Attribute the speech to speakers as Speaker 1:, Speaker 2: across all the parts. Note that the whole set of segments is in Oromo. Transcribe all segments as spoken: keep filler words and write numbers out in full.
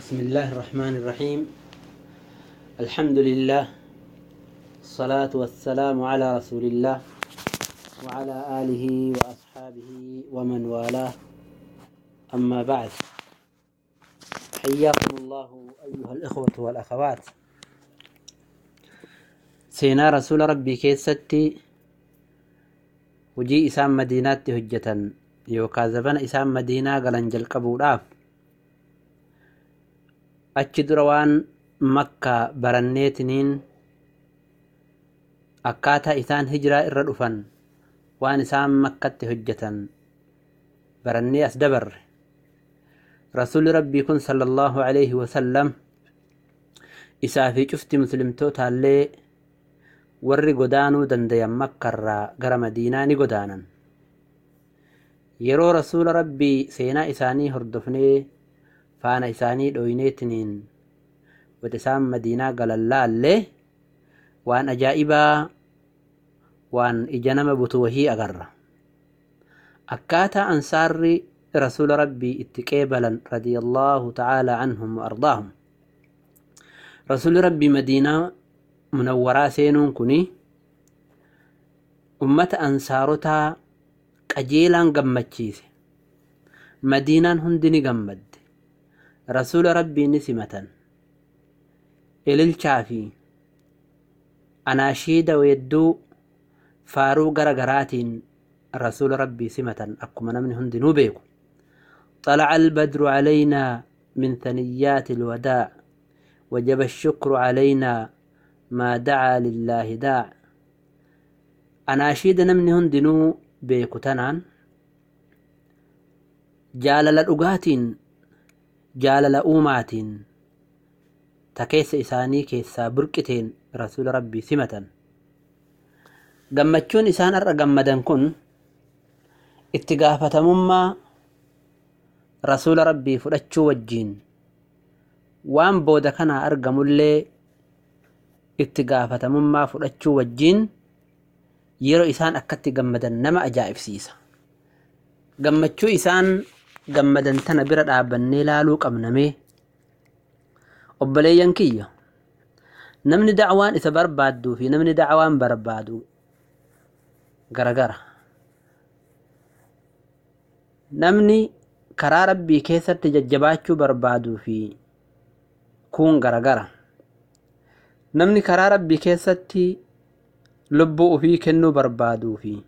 Speaker 1: بسم الله الرحمن الرحيم. الحمد لله، الصلاة والسلام على رسول الله وعلى آله وأصحابه ومن والاه، أما بعد. حياكم الله أيها الإخوة والأخوات. سينا رسول ربي كيستي وجي إسام مدينة هجة يوكازبن إسام مدينة قلنجل قبولاف achi dura waan makka baranneetiniin akkaataa isaan hijiraa irra dhufan waan isaan makkatti hojjetan barannee as dabarre. Rasuulli rabbii kun sallallahu alayhi wasallam isaa fi cufti muslimtootaallee warri godaanuu dandayan makkarraa gara madiinaa ni godaanan. Yeroo rasuula rabbii seenaa isaanii hordofnee faana isaanii dhoyneetiniin wata isaan madiinaa galallaallee waan ajaa'ibaa waan ija nama butu wahii agarra. Akkaataa ansaarri rasuula rabbii itti qeebalan radiyallahu ta'ala anhum wa ardaahum. Rasuulli rabbii madiinaa munawwaraa seenuun kuni ummata ansaarotaa qajeelaan gammachiise. Madiinaan hundi ni gammadde. Rasuula rabbii ni simatan. Ililchaa fi anaashiida weedduu faaruu gara garaatiin rasuula rabbii simatan akkuma namni hundinuu beeku. طلع البدر علينا من ثنيات الوداع وجب الشكر علينا ما دعا لله داع. أناشيد نمني هندنو بيكو تنان جالل الأغاتين jaalala uumaatiin takeessa isaanii keessaa burqiteen rasuula rabbii simatan. Gammachuun isaan irra gammadan kun itti gaafatamummaa rasuula rabbii fudhachuu wajjiin waan booda kanaa argamullee itti gaafatamummaa fudhachuu wajjiin yeroo isaan akkatti gammadan nama ajaa'ibsiisa. Gammachuu isaan gammadan tana bira dhaabannee laaluu qabnamee obboleeyyan kiyya, namni da'waan isa barbaadduu fi namni da'waan barbaadu garagara. Namni karaa rabbii keessatti jajjabaachuu barbaaduu fi kun garagara. Namni karaa rabbii keessatti lubbuu ofii kennuu barbaaduu fi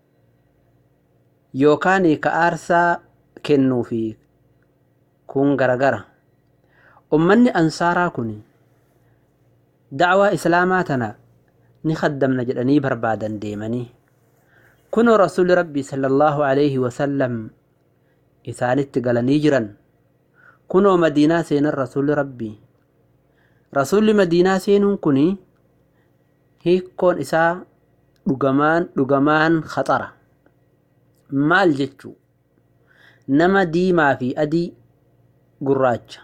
Speaker 1: yookaan ka aarsaa kennuu fi kun garagara. Ummanni ansaaraa kun da'waa islaamaa tana ni khaddamna jedhanii barbaadan deemanii kunoo rasuulli rabbii sallallahu alayhi wasallam isaanitti galanii jiran. Kunoo madiinaa seenan rasuulli rabbii. Rasuulli madiinaa seenuun kun hiikkoon isaa dhugamaan dhugamaan khaxara. Maal jechuu? Nama diimaa fi adii gurraacha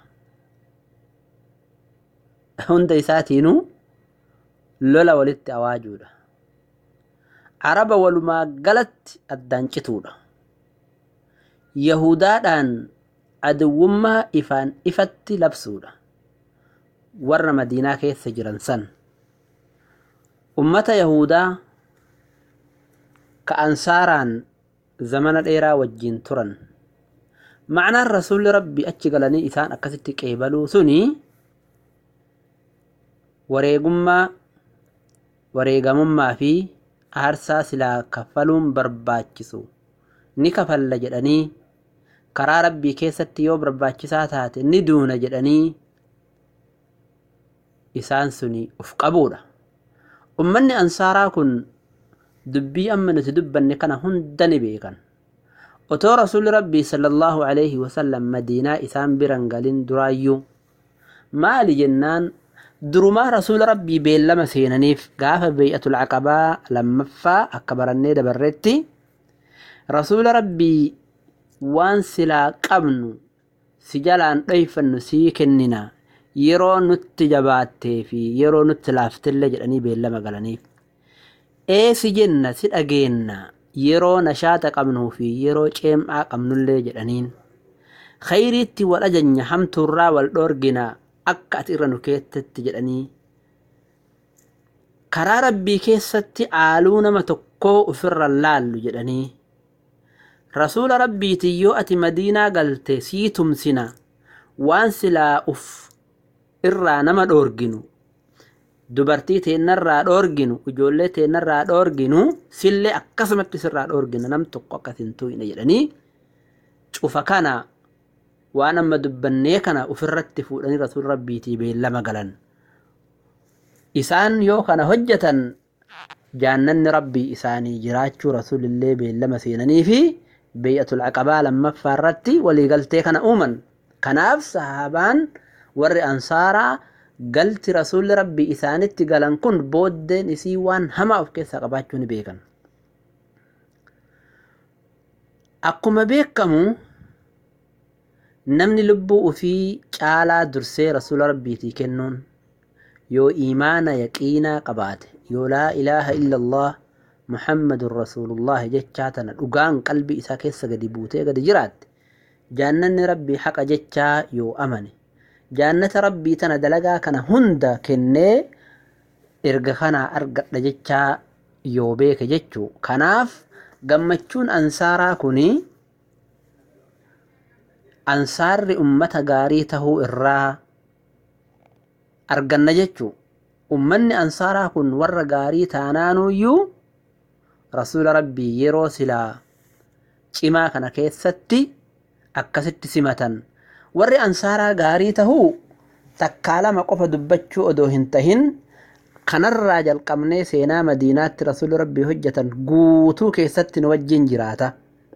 Speaker 1: hunda isaatiinuu lola walitti awaajuudha. Araba walumaa galatti addaan cituudha. Yahudaadhaan aduwwummaa ifaan ifatti labsuudha. Warra madiinaa keessa jiran san ummata yahudaa ka ansaaraan zamana dheeraa wajjiin turan. Ma'anaan rasuulli rabbii achi galanii isaan akkasitti qeebaluu suni wareegummaa wareegamummaa fi aarsaa silaa kaffaluun barbaachisu ni kafalla jedhanii karaa rabbii keessatti yoo barbaachisaa taate ni duuna jedhanii isaan suni uf qabuudha. Ummanni ansaaraa kun dubbii amma nuti dubbanne kana hunda ni beekan. Otoo rasuulli rabbii sallallahu alayhi wasallam madiinaa isaan biran galin duraayyuu maali jennaan durumaa rasuula rabbii beellama seenaniif gaafa bay'atul aqabaa lammaffaa akka barannee dabarretti rasuula rabbii waan silaa qabnu si jalaan dhoyfannu sii kennina yeroo nutti jabaattee fi yeroo nutti laaftille jedhanii beellama galaniif. Ee si jenna si dhageenna yeroo nashaata qabnuu fi yeroo ceem'aa qabnullee jedhaniin. khayriitti wal ajanya hamtuurraa wal dhoorgina akka ati irra nu keettatti jedhanii karaa rabbii keessatti aaluu nama tokkoo ofirra laallu jedhanii rasuula rabbiitii yoo ati madiinaa galte sii tumsina waan silaa uf irraa nama dhoorginu dubartii teennarraa dhoorginu ijoollee teennarraa dhoorginu sillee akkasumatti sirraa dhoorgina nam tokko akkasin tu'ina jedhanii cufa kana waan amma dubbannee kana ofirratti fuudhanii rasuul rabbiitii beellama galan isaan yoo kana hojjetan jaannanni rabbii isaanii jiraachuu rasuulillee beellama seenanii fi beey'atul aqabaa lammaffaa irratti waliigaltee kana uuman kanaaf sahaabaan warri ansaaraa galti rasuulli rabbii isaanitti galan kun booddeen isii waan hamaa of keessaa qabaachuu ni beekan akkuma beekamu namni lubbuu ofii caalaa dursee rasuula rabbiitii kennuun yoo iimaana yaqiinaa qabaate yoo laa ilaaha illa allah muhammadun rasuulullah jechaa tana dhugaan qalbii isaa keessa gadi buutee gadi jiraatte jaannanni rabbii haqa jechaa yoo amane jaannata rabbii tana dalagaa kana hunda kennee erga kana argadha jechaa yoo beeke jechuu kanaaf gammachuun ansaaraa kuni ansaarri ummata gaarii tahuu irraa arganna jechuu ummanni ansaaraa kun warra gaarii taanaanuyyuu rasuula rabbii yeroo silaa cimaa kana keessatti akkasitti simatan warri ansaaraa gaarii tahuu takkaa lama qofa dubbachuu odoo hin tahin kanarraa jalqabnee seenaa madiinaatti rasuula rabbii hojjetan guutuu keessatti nu wajjin jiraata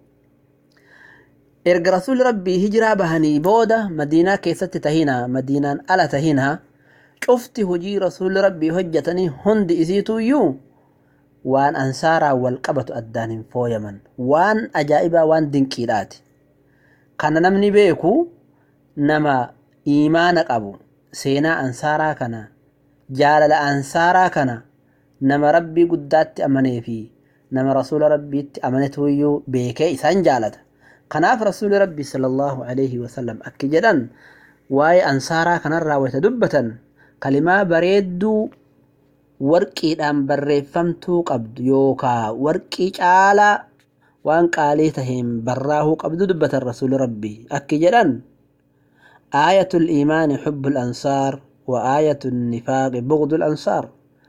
Speaker 1: erga rasuula rabbii hijiraa bahanii booda madiinaa keessatti tahina madiinaan ala tahina cufti hojii rasuula rabbii hojjetanii hundi isiituyyuu waan ansaaraa wal qabatu addaan hin fooyaman waan ajaa'ibaa waan dinqiidhaati kana namni beeku nama iimaana qabu seenaa ansaaraa kana jaalala ansaaraa kana nama rabbii guddaatti amanee fi nama rasuula rabbiitti amanetuyyuu beekee isaan jaalata kanaaf rasuuli rabbii sallallahu alayhi wasallam akki jedhan waa'ee ansaaraa kanarraa wayta dubbatan kalimaa bareedduu warqiidhaan barreeffamtuu qabdu yookaa warqii caalaa waan qaalii taheen barraahuu qabdu dubbatan rasuuli rabbii akki jedhan aayatul iimaani hubbul ansaar wa aayatul nifaaqi bugdul ansaar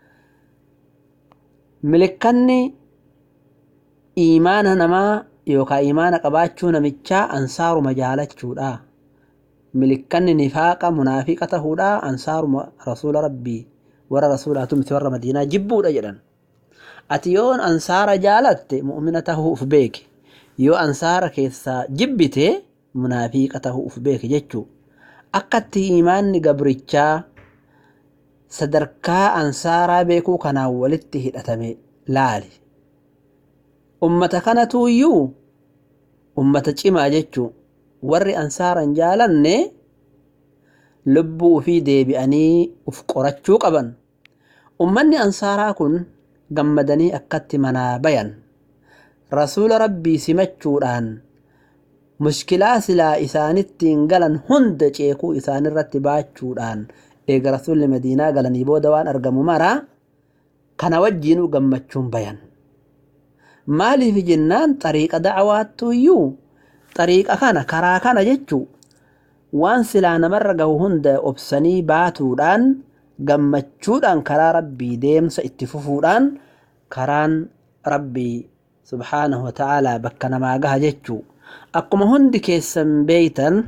Speaker 1: milikkanni iimaana namaa yookaa iimaana qabaachuu namichaa ansaaruma jaalachuudha milikkanni nifaaqa munaafiqa tahuudha ansaaruma rasuula rabbii warra rasuulaatu miti warra madiinaa jibbuudha jedhan ati yoon ansaara jaalatte mu'mina tahuu uf beeke yoo ansaara keessaa jibbite munaafiqa tahuu uf beeke jechuu akkatti iimaanni gabrichaa sadarkaa ansaaraa beekuu kanaan walitti hidhatame laali ummata kanatuuyyuu ummata cimaa jechuu warri ansaaran jaalanne lubbuu ofii deebi'anii uf qorachuu qaban ummanni ansaaraa kun gammadanii akkatti manaa bayan rasuula rabbii simachuudhaan mushkilaa silaa isaanittiin galan hunda ceekuu isaanirratti baachuudhaan eega rasuulli madiinaa galanii booda waan argamu mara kana wajjiinuu gammachuun bayan maaliif jennaan xariiqa da'awaattuyyuu xariiqa kana karaa kana jechuu waan silaa namarra gahu hunda obsanii baatuudhaan gammachuudhaan karaa rabbii deemsa itti fufuudhaan karaan rabbii subhaanahu wa ta'aalaa bakka namaa gaha jechuu akkuma hundi keessan beeytan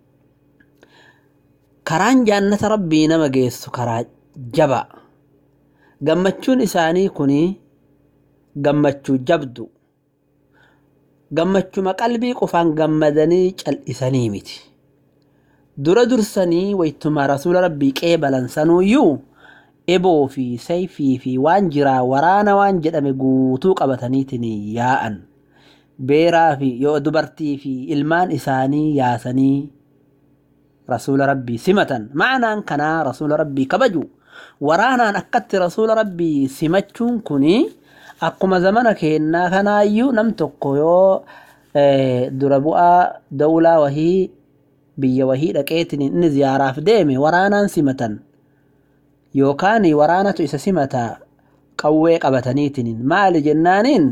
Speaker 1: karaan jaannata rabbii nama geessu karaa jaba gammachuun isaanii kuni gammachuu jabdu gammachuma qalbii qofaan gammadanii cal'isanii miti dura dursanii waytuma rasuula rabbii qeebalan sanuuyyuu eboo fi sayfii fi waan jiraa waraana waan jedhame guutuu qabataniitiin yaa'an beeraa fi yoo dubartii fi ilmaan isaanii yaasanii rasuula rabbii simatan ma'anaan kanaa rasuula rabbii kabaju waraanaan akkatti rasuula rabbii simachuun kuni akkuma zamana keennaa kanaayyuu nam tokko yoo dura bu'aa dawlaa wahii biyya wahii dhaqeetiin inni ziyaaraaf deeme waraanaan simatan yookaan waraanatu isa simata qawwee qabataniitiin maali jennaaniin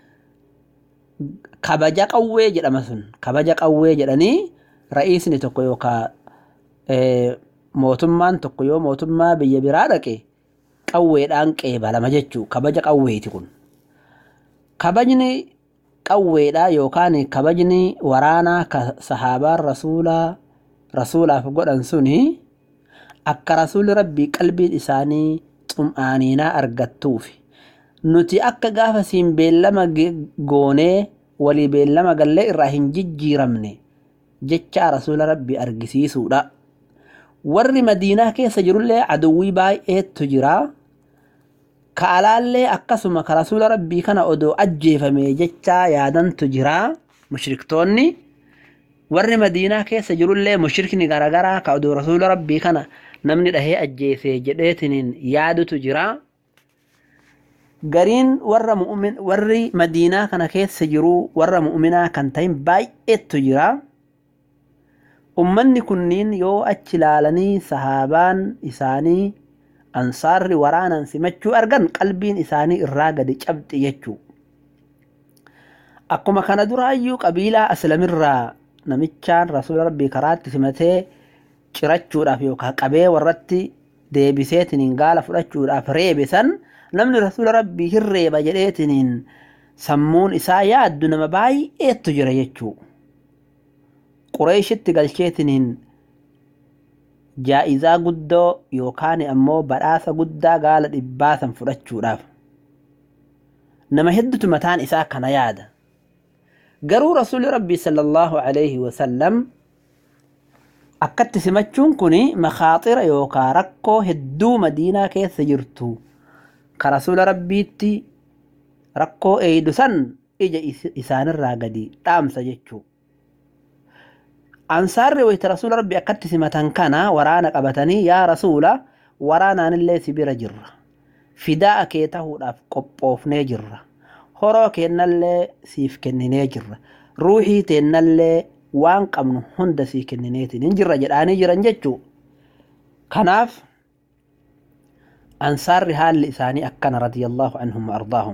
Speaker 1: kabaja qawwee jedhama sun kabaja qawwee jedhanii ra'iisni tokko yookaan mootummaan tokko yoo mootummaa biyya biraa dhaqe qawweedhaan qeebalama jechuu kabaja qawweeti kun kabajni qawweedhaa yookaan kabajni waraanaa ka sahaabaan rasuulaa rasuulaaf godhan suni akka rasuulli rabbii qalbiin isaanii xum'aaniinaa argattuufi nuti akka gaafa siin beellama goonee walii beellama gallee irraa hin jijjiiramne jecha rasuula rabbii argisiisuudha. Warri Madiinaa keessa jirullee aduwwii baay'eetu jira. Ka alaallee akkasuma ka rasuula rabbii kana odoo ajjeefame jecha yaadantu jira mushriktoonni. Warri Madiinaa keessa jirullee mushrikni garagaraa ka odoo rasuula rabbii kana namni dhahee ajjeese jedheetiin yaadutu jira. Gariin warra mu'min warri Madiinaa kana keessa jiru warra mu'minaa kan ta'in baay'eetu jira. Ummanni kunniin yoo achi ilaalanii sahaabaan isaanii ansaarri waraanaan simachuu argan qalbiin isaanii irraa gadi cabxi jechuu. Akkuma kana duraayyuu qabiilaa aslamirraa namichaan rasuula rabbii karaatti simatee cirachuudhaaf yookaan qabee warratti deebiseetiin gaala fudhachuudhaaf reebe san namni rasuula rabbii hirreeba jedheetiin sammuun isaa yaaddu nama baay'eetu jira jechuu. Qureeshitti galcheetiin jaa'izaa guddoo yookaan ammoo badhaasa guddaa gaala dhibbaa san fudhachuudhaaf nama hedduutu mataan isaa kana yaada. Garuu rasuulli rabbii sallallahu alayhi wasallam akkatti simachuun kuni makhaatira yookaan rakkoo hedduu Madiinaa keessa jirtu ka rasuula rabbiitti rakkoo eeydu san ija isaanirraa gadi dhaamsa jechuu. Ansaarri wayita rasuula rabbii akkatti simatan kana waraana qabatanii yaa rasuula waraanaanillee si bira jirra. Fidaa kee tahuudhaaf qophoofnee jirra. Horoo kennallee siif kenninee jirra. Ruuhii teennallee waan qabnu hunda siif kennineetiin hin jirra jedhaanii jiran jechuu. Kanaaf ansaarri haalli isaanii akkana radiyallahu anhum wa ardaahum.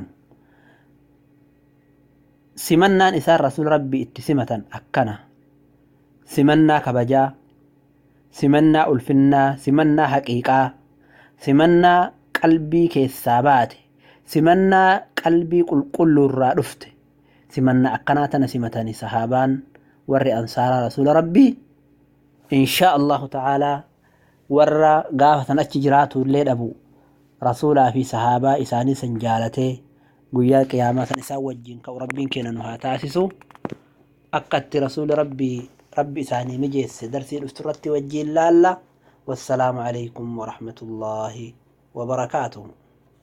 Speaker 1: Simannaan isaan rasuula rabbii itti simatan akkana. Simannaa kabajaa, simannaa ulfinnaa, simannaa haqiiqaa, simannaa qalbii keessaa baate, simannaa qalbii qulqulluurraa dhufte, simannaa akkanaa tana simatanii sahaabaan warri ansaaraa rasuula rabbii inshaa Allahu ta'aalaa warra gaafa san achi jiraatu illee dhabu rasuulaa fi sahaabaa isaanii san jaalatee guyyaa qiyaamaa san isaan wajjin ka'u rabbiin keenya nu haa taasisu. Akka itti rasuula rabbii ربي ساني مجيس درسي الأسترتي وجي اللالا والسلام عليكم ورحمة الله وبركاته.